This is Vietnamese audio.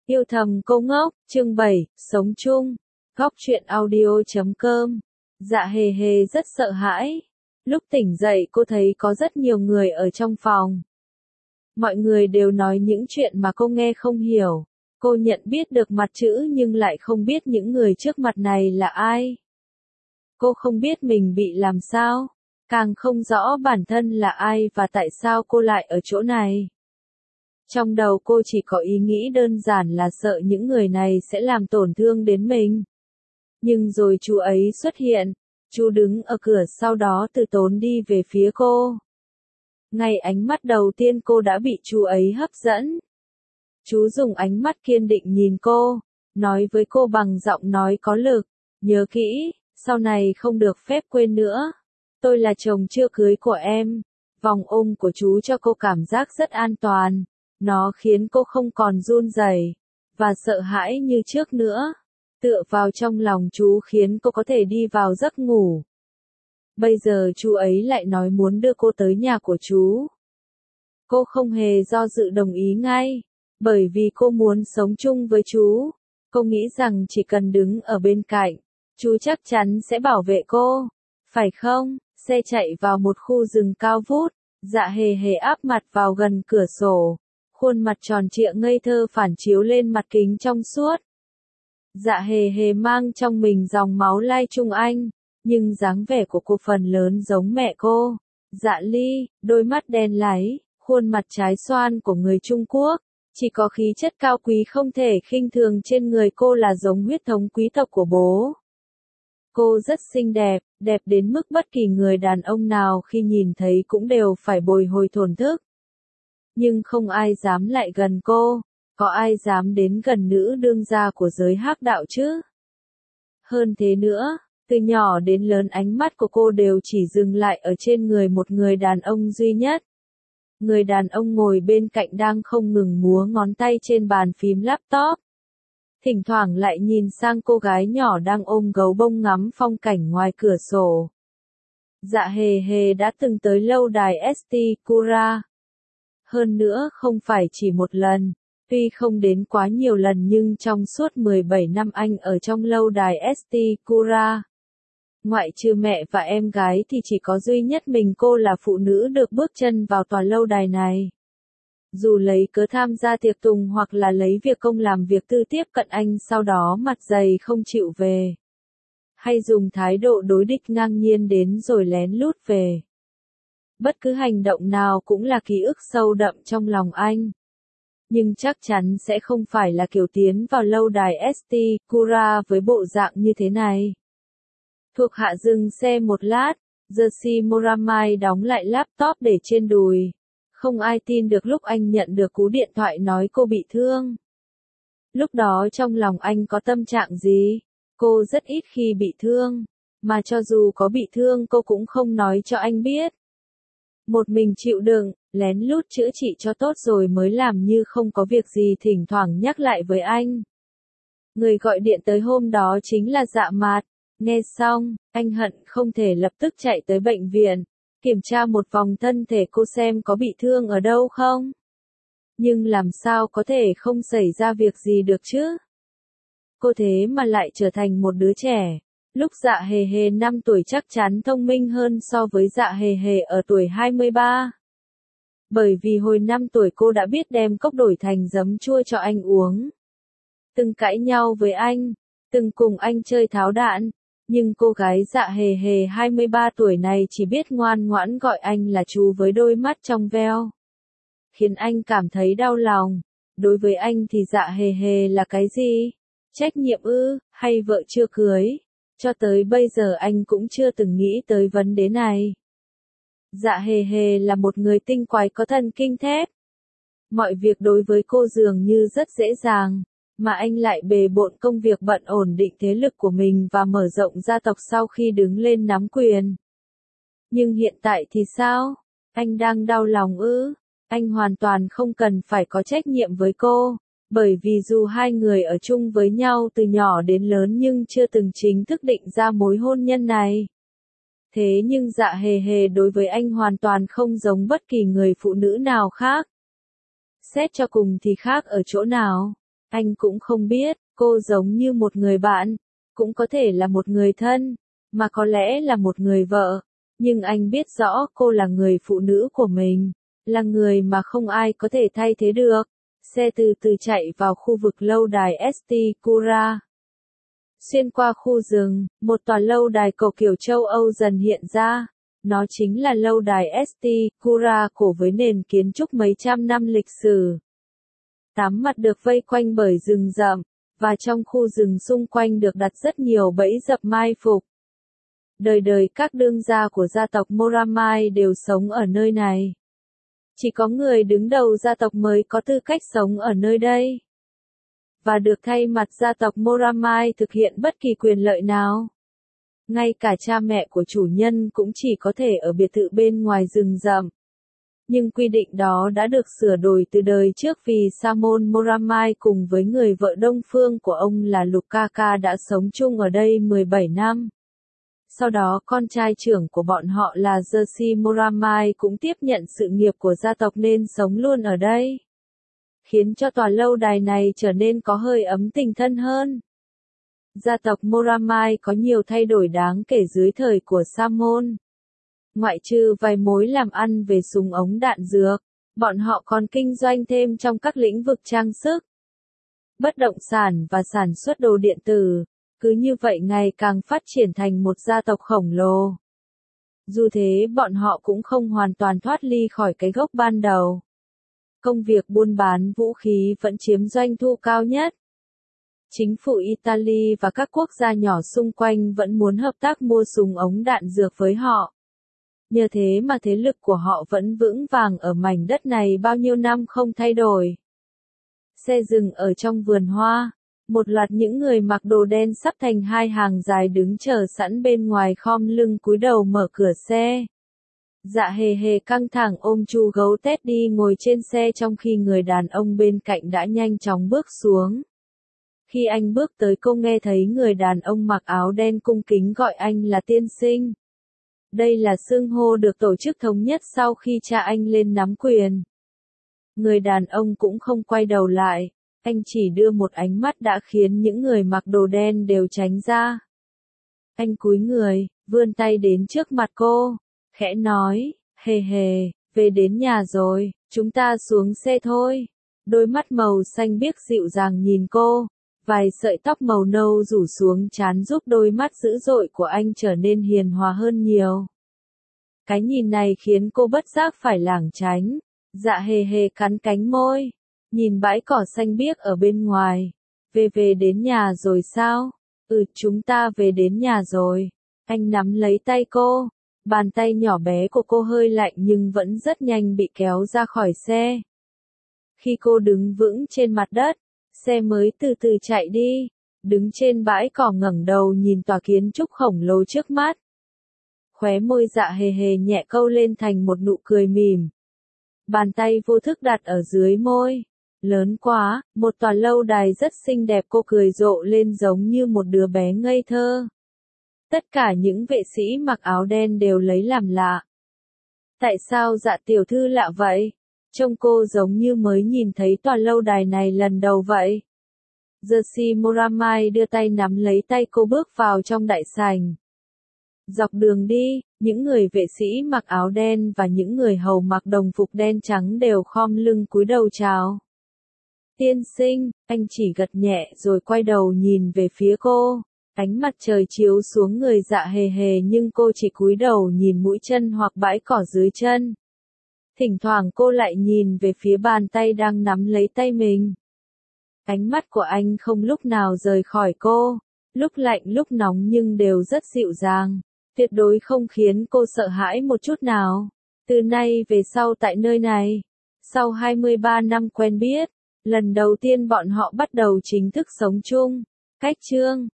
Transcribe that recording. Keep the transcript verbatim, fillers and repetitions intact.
Yêu thầm cô ngốc, chương bảy, sống chung. Góc truyện audio chấm com. Dạ hề hề rất sợ hãi. Lúc tỉnh dậy cô thấy có rất nhiều người ở trong phòng. Mọi người đều nói những chuyện mà cô nghe không hiểu. Cô nhận biết được mặt chữ nhưng lại không biết những người trước mặt này là ai. Cô không biết mình bị làm sao, càng không rõ bản thân là ai và tại sao cô lại ở chỗ này. Trong đầu cô chỉ có ý nghĩ đơn giản là sợ những người này sẽ làm tổn thương đến mình. Nhưng rồi chú ấy xuất hiện, chú đứng ở cửa sau đó từ tốn đi về phía cô. Ngay ánh mắt đầu tiên cô đã bị chú ấy hấp dẫn. Chú dùng ánh mắt kiên định nhìn cô, nói với cô bằng giọng nói có lực, nhớ kỹ, sau này không được phép quên nữa. Tôi là chồng chưa cưới của em. Vòng ôm của chú cho cô cảm giác rất an toàn. Nó khiến cô không còn run rẩy và sợ hãi như trước nữa. Tựa vào trong lòng chú khiến cô có thể đi vào giấc ngủ. Bây giờ chú ấy lại nói muốn đưa cô tới nhà của chú. Cô không hề do dự đồng ý ngay, bởi vì cô muốn sống chung với chú. Cô nghĩ rằng chỉ cần đứng ở bên cạnh, chú chắc chắn sẽ bảo vệ cô. Phải không? Xe chạy vào một khu rừng cao vút, Dạ hề hề áp mặt vào gần cửa sổ. Khuôn mặt tròn trịa ngây thơ phản chiếu lên mặt kính trong suốt. Dạ hề hề mang trong mình dòng máu Lai Trung Anh, nhưng dáng vẻ của cô phần lớn giống mẹ cô. Dạ Ly, đôi mắt đen láy, khuôn mặt trái xoan của người Trung Quốc, chỉ có khí chất cao quý không thể khinh thường trên người cô là giống huyết thống quý tộc của bố. Cô rất xinh đẹp, đẹp đến mức bất kỳ người đàn ông nào khi nhìn thấy cũng đều phải bồi hồi thổn thức. Nhưng không ai dám lại gần cô, có ai dám đến gần nữ đương gia của giới hắc đạo chứ? Hơn thế nữa, từ nhỏ đến lớn ánh mắt của cô đều chỉ dừng lại ở trên người một người đàn ông duy nhất. Người đàn ông ngồi bên cạnh đang không ngừng múa ngón tay trên bàn phím laptop. Thỉnh thoảng lại nhìn sang cô gái nhỏ đang ôm gấu bông ngắm phong cảnh ngoài cửa sổ. Dạ hề hề đã từng tới lâu đài ét tê Kura. Hơn nữa không phải chỉ một lần, tuy không đến quá nhiều lần nhưng trong suốt mười bảy năm anh ở trong lâu đài ét tê Kura. Ngoại trừ mẹ và em gái thì chỉ có duy nhất mình cô là phụ nữ được bước chân vào tòa lâu đài này. Dù lấy cớ tham gia tiệc tùng hoặc là lấy việc công làm việc tư tiếp cận anh sau đó mặt dày không chịu về. Hay dùng thái độ đối địch ngang nhiên đến rồi lén lút về. Bất cứ hành động nào cũng là ký ức sâu đậm trong lòng anh. Nhưng chắc chắn sẽ không phải là kiểu tiến vào lâu đài ét tê Kura với bộ dạng như thế này. Thuộc hạ dừng xe một lát, Jerzy Moramai đóng lại laptop để trên đùi. Không ai tin được lúc anh nhận được cú điện thoại nói cô bị thương. Lúc đó trong lòng anh có tâm trạng gì? Cô rất ít khi bị thương, mà cho dù có bị thương cô cũng không nói cho anh biết. Một mình chịu đựng, lén lút chữa trị cho tốt rồi mới làm như không có việc gì thỉnh thoảng nhắc lại với anh. Người gọi điện tới hôm đó chính là Dạ Mạt. Nghe xong, anh hận không thể lập tức chạy tới bệnh viện, kiểm tra một vòng thân thể cô xem có bị thương ở đâu không. Nhưng làm sao có thể không xảy ra việc gì được chứ? Cô thế mà lại trở thành một đứa trẻ. Lúc Dạ hề hề năm tuổi chắc chắn thông minh hơn so với Dạ hề hề ở tuổi hai mươi ba. Bởi vì hồi năm tuổi cô đã biết đem cốc đổi thành giấm chua cho anh uống. Từng cãi nhau với anh, từng cùng anh chơi tháo đạn. Nhưng cô gái Dạ hề hề hai mươi ba tuổi này chỉ biết ngoan ngoãn gọi anh là chú với đôi mắt trong veo. Khiến anh cảm thấy đau lòng. Đối với anh thì Dạ hề hề là cái gì? Trách nhiệm ư, hay vợ chưa cưới? Cho tới bây giờ anh cũng chưa từng nghĩ tới vấn đề này. Dạ hề hề là một người tinh quái có thần kinh thép. Mọi việc đối với cô dường như rất dễ dàng. Mà anh lại bề bộn công việc bận ổn định thế lực của mình và mở rộng gia tộc sau khi đứng lên nắm quyền. Nhưng hiện tại thì sao? Anh đang đau lòng ư? Anh hoàn toàn không cần phải có trách nhiệm với cô, bởi vì dù hai người ở chung với nhau từ nhỏ đến lớn nhưng chưa từng chính thức định ra mối hôn nhân này. Thế nhưng Dạ hề hề đối với anh hoàn toàn không giống bất kỳ người phụ nữ nào khác. Xét cho cùng thì khác ở chỗ nào? Anh cũng không biết, cô giống như một người bạn, cũng có thể là một người thân, mà có lẽ là một người vợ. Nhưng anh biết rõ cô là người phụ nữ của mình, là người mà không ai có thể thay thế được. Xe từ từ chạy vào khu vực lâu đài ét tê Cura. Xuyên qua khu rừng, một tòa lâu đài cổ kiểu châu Âu dần hiện ra. Nó chính là lâu đài ét tê Cura cổ với nền kiến trúc mấy trăm năm lịch sử. Tám mặt được vây quanh bởi rừng rậm, và trong khu rừng xung quanh được đặt rất nhiều bẫy dập mai phục. Đời đời các đương gia của gia tộc Moramai đều sống ở nơi này. Chỉ có người đứng đầu gia tộc mới có tư cách sống ở nơi đây, và được thay mặt gia tộc Moramai thực hiện bất kỳ quyền lợi nào. Ngay cả cha mẹ của chủ nhân cũng chỉ có thể ở biệt thự bên ngoài rừng rậm. Nhưng quy định đó đã được sửa đổi từ đời trước vì Samon Moramai cùng với người vợ đông phương của ông là Lukaka đã sống chung ở đây mười bảy năm. Sau đó con trai trưởng của bọn họ là Jerzy Moramai cũng tiếp nhận sự nghiệp của gia tộc nên sống luôn ở đây, khiến cho tòa lâu đài này trở nên có hơi ấm tình thân hơn. Gia tộc Moramai có nhiều thay đổi đáng kể dưới thời của Samon. Ngoại trừ vài mối làm ăn về súng ống đạn dược, bọn họ còn kinh doanh thêm trong các lĩnh vực trang sức, bất động sản và sản xuất đồ điện tử. Cứ như vậy ngày càng phát triển thành một gia tộc khổng lồ. Dù thế bọn họ cũng không hoàn toàn thoát ly khỏi cái gốc ban đầu. Công việc buôn bán vũ khí vẫn chiếm doanh thu cao nhất. Chính phủ Italy và các quốc gia nhỏ xung quanh vẫn muốn hợp tác mua súng ống đạn dược với họ. Nhờ thế mà thế lực của họ vẫn vững vàng ở mảnh đất này bao nhiêu năm không thay đổi. Xe dừng ở trong vườn hoa. Một loạt những người mặc đồ đen sắp thành hai hàng dài đứng chờ sẵn bên ngoài khom lưng cúi đầu mở cửa xe. Dạ hề hề căng thẳng ôm chu gấu Teddy ngồi trên xe trong khi người đàn ông bên cạnh đã nhanh chóng bước xuống. Khi anh bước tới cô nghe thấy người đàn ông mặc áo đen cung kính gọi anh là tiên sinh. Đây là xưng hô được tổ chức thống nhất sau khi cha anh lên nắm quyền. Người đàn ông cũng không quay đầu lại. Anh chỉ đưa một ánh mắt đã khiến những người mặc đồ đen đều tránh ra. Anh cúi người, vươn tay đến trước mặt cô, khẽ nói, hề hề, về đến nhà rồi, chúng ta xuống xe thôi. Đôi mắt màu xanh biếc dịu dàng nhìn cô, vài sợi tóc màu nâu rủ xuống trán giúp đôi mắt dữ dội của anh trở nên hiền hòa hơn nhiều. Cái nhìn này khiến cô bất giác phải lảng tránh. Dạ hề hề cắn cánh môi. Nhìn bãi cỏ xanh biếc ở bên ngoài. Về về đến nhà rồi sao? Ừ, chúng ta về đến nhà rồi. Anh nắm lấy tay cô. Bàn tay nhỏ bé của cô hơi lạnh nhưng vẫn rất nhanh bị kéo ra khỏi xe. Khi cô đứng vững trên mặt đất, xe mới từ từ chạy đi. Đứng trên bãi cỏ ngẩng đầu nhìn tòa kiến trúc khổng lồ trước mắt. Khóe môi dạ hề hề nhẹ câu lên thành một nụ cười mỉm. Bàn tay vô thức đặt ở dưới môi. Lớn quá, một tòa lâu đài rất xinh đẹp cô cười rộ lên giống như một đứa bé ngây thơ. Tất cả những vệ sĩ mặc áo đen đều lấy làm lạ. Tại sao dạ tiểu thư lạ vậy? Trông cô giống như mới nhìn thấy tòa lâu đài này lần đầu vậy. Jerzy Moramai đưa tay nắm lấy tay cô bước vào trong đại sảnh. Dọc đường đi, những người vệ sĩ mặc áo đen và những người hầu mặc đồng phục đen trắng đều khom lưng cúi đầu chào. Tiên sinh, anh chỉ gật nhẹ rồi quay đầu nhìn về phía cô. Ánh mặt trời chiếu xuống người dạ hề hề nhưng cô chỉ cúi đầu nhìn mũi chân hoặc bãi cỏ dưới chân. Thỉnh thoảng cô lại nhìn về phía bàn tay đang nắm lấy tay mình. Ánh mắt của anh không lúc nào rời khỏi cô, lúc lạnh lúc nóng nhưng đều rất dịu dàng, tuyệt đối không khiến cô sợ hãi một chút nào. Từ nay về sau tại nơi này, sau hai mươi ba năm quen biết, lần đầu tiên bọn họ bắt đầu chính thức sống chung. Cách chương